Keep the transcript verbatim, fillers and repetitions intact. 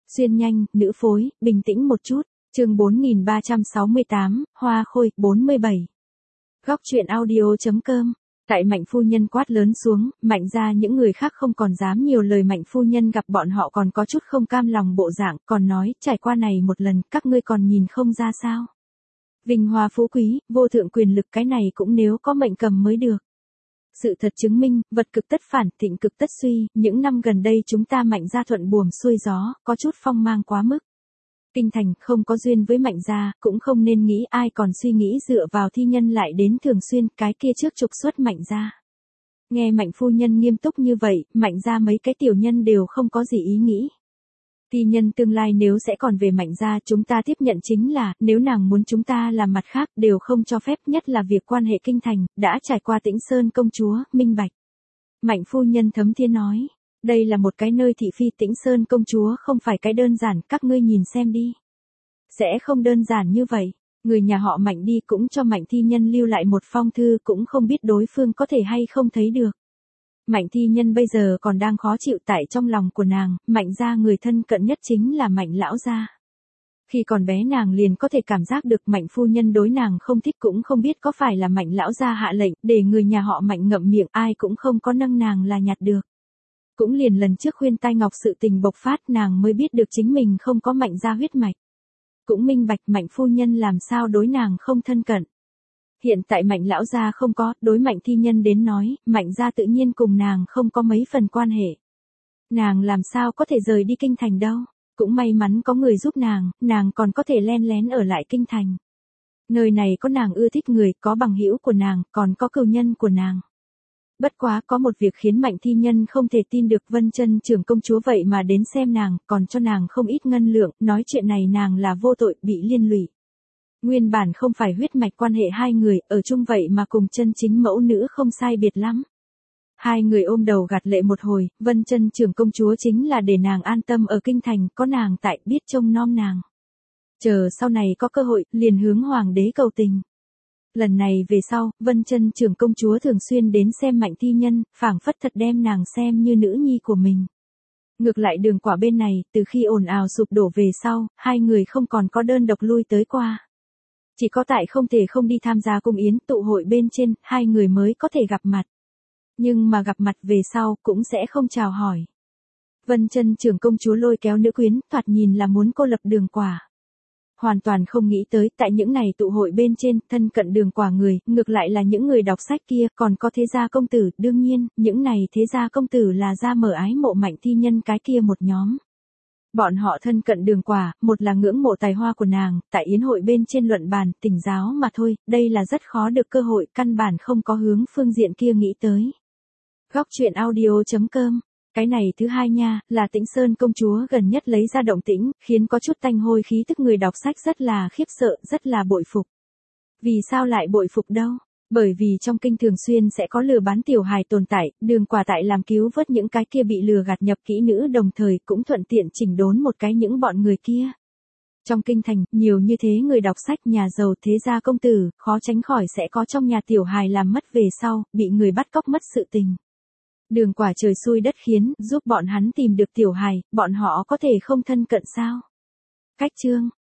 Xuyên nhanh, nữ phối, bình tĩnh một chút. Chương bốn nghìn ba trăm sáu mươi tám, Hoa Khôi, bốn mươi bảy. Góc truyện audio.com. Tại Mạnh phu nhân quát lớn xuống, Mạnh ra những người khác không còn dám nhiều lời. Mạnh phu nhân gặp bọn họ còn có chút không cam lòng bộ dạng, còn nói, trải qua này một lần, các ngươi còn nhìn không ra sao. Vinh hoa phú quý, vô thượng quyền lực, cái này cũng nếu có mệnh cầm mới được. Sự thật chứng minh, vật cực tất phản, thịnh cực tất suy, những năm gần đây chúng ta Mạnh gia thuận buồm xuôi gió, có chút phong mang quá mức. Kinh thành không có duyên với Mạnh gia, cũng không nên nghĩ ai còn suy nghĩ dựa vào thi nhân lại đến thường xuyên, cái kia trước trục xuất Mạnh gia. Nghe Mạnh phu nhân nghiêm túc như vậy, Mạnh gia mấy cái tiểu nhân đều không có gì ý nghĩ. Thi nhân tương lai nếu sẽ còn về Mạnh gia, chúng ta tiếp nhận chính là, nếu nàng muốn chúng ta làm mặt khác đều không cho phép, nhất là việc quan hệ kinh thành, đã trải qua Tĩnh Sơn công chúa, minh bạch. Mạnh phu nhân thấm thiên nói, đây là một cái nơi thị phi, Tĩnh Sơn công chúa không phải cái đơn giản, các ngươi nhìn xem đi. Sẽ không đơn giản như vậy, người nhà họ Mạnh đi cũng cho Mạnh thi nhân lưu lại một phong thư, cũng không biết đối phương có thể hay không thấy được. Mạnh thi nhân bây giờ còn đang khó chịu, tại trong lòng của nàng, Mạnh gia người thân cận nhất chính là Mạnh lão gia. Khi còn bé nàng liền có thể cảm giác được Mạnh phu nhân đối nàng không thích, cũng không biết có phải là Mạnh lão gia hạ lệnh để người nhà họ Mạnh ngậm miệng, ai cũng không có nâng nàng là nhặt được. Cũng liền lần trước khuyên tai ngọc sự tình bộc phát, nàng mới biết được chính mình không có Mạnh gia huyết mạch. Cũng minh bạch Mạnh phu nhân làm sao đối nàng không thân cận. Hiện tại Mạnh lão gia không có, đối Mạnh thi nhân đến nói, Mạnh gia tự nhiên cùng nàng không có mấy phần quan hệ. Nàng làm sao có thể rời đi kinh thành đâu, cũng may mắn có người giúp nàng, nàng còn có thể len lén ở lại kinh thành. Nơi này có nàng ưa thích người, có bằng hữu của nàng, còn có cừu nhân của nàng. Bất quá có một việc khiến Mạnh thi nhân không thể tin được, Vân Chân trưởng công chúa vậy mà đến xem nàng, còn cho nàng không ít ngân lượng, nói chuyện này nàng là vô tội, bị liên lụy. Nguyên bản không phải huyết mạch quan hệ hai người, ở chung vậy mà cùng chân chính mẫu nữ không sai biệt lắm. Hai người ôm đầu gạt lệ một hồi, Vân Chân trưởng công chúa chính là để nàng an tâm ở kinh thành, có nàng tại, biết trông nom nàng. Chờ sau này có cơ hội, liền hướng hoàng đế cầu tình. Lần này về sau, Vân Chân trưởng công chúa thường xuyên đến xem Mạnh thi nhân, phảng phất thật đem nàng xem như nữ nhi của mình. Ngược lại Đường Quả bên này, từ khi ồn ào sụp đổ về sau, hai người không còn có đơn độc lui tới qua. Chỉ có tại không thể không đi tham gia cung yến tụ hội bên trên, hai người mới có thể gặp mặt. Nhưng mà gặp mặt về sau, cũng sẽ không chào hỏi. Vân Chân trưởng công chúa lôi kéo nữ quyến, thoạt nhìn là muốn cô lập Đường Quả. Hoàn toàn không nghĩ tới, tại những ngày tụ hội bên trên, thân cận Đường Quả người, ngược lại là những người đọc sách kia, còn có thế gia công tử, đương nhiên, những này thế gia công tử là ra mở ái mộ Mạnh thi nhân cái kia một nhóm. Bọn họ thân cận Đường Quả, một là ngưỡng mộ tài hoa của nàng, tại yến hội bên trên luận bàn, tỉnh giáo mà thôi, đây là rất khó được cơ hội, căn bản không có hướng phương diện kia nghĩ tới. Góc truyện audio.com. Cái này thứ hai nha, là Tĩnh Sơn công chúa gần nhất lấy ra động tĩnh, khiến có chút tanh hôi khí tức người đọc sách rất là khiếp sợ, rất là bội phục. Vì sao lại bội phục đâu? Bởi vì trong kinh thường xuyên sẽ có lừa bán tiểu hài tồn tại, Đường Quả tại làm cứu vớt những cái kia bị lừa gạt nhập kỹ nữ, đồng thời cũng thuận tiện chỉnh đốn một cái những bọn người kia. Trong kinh thành, nhiều như thế người đọc sách, nhà giàu, thế gia công tử, khó tránh khỏi sẽ có trong nhà tiểu hài làm mất về sau, bị người bắt cóc mất sự tình. Đường Quả trời xui đất khiến, giúp bọn hắn tìm được tiểu hài, bọn họ có thể không thân cận sao? Cách chương,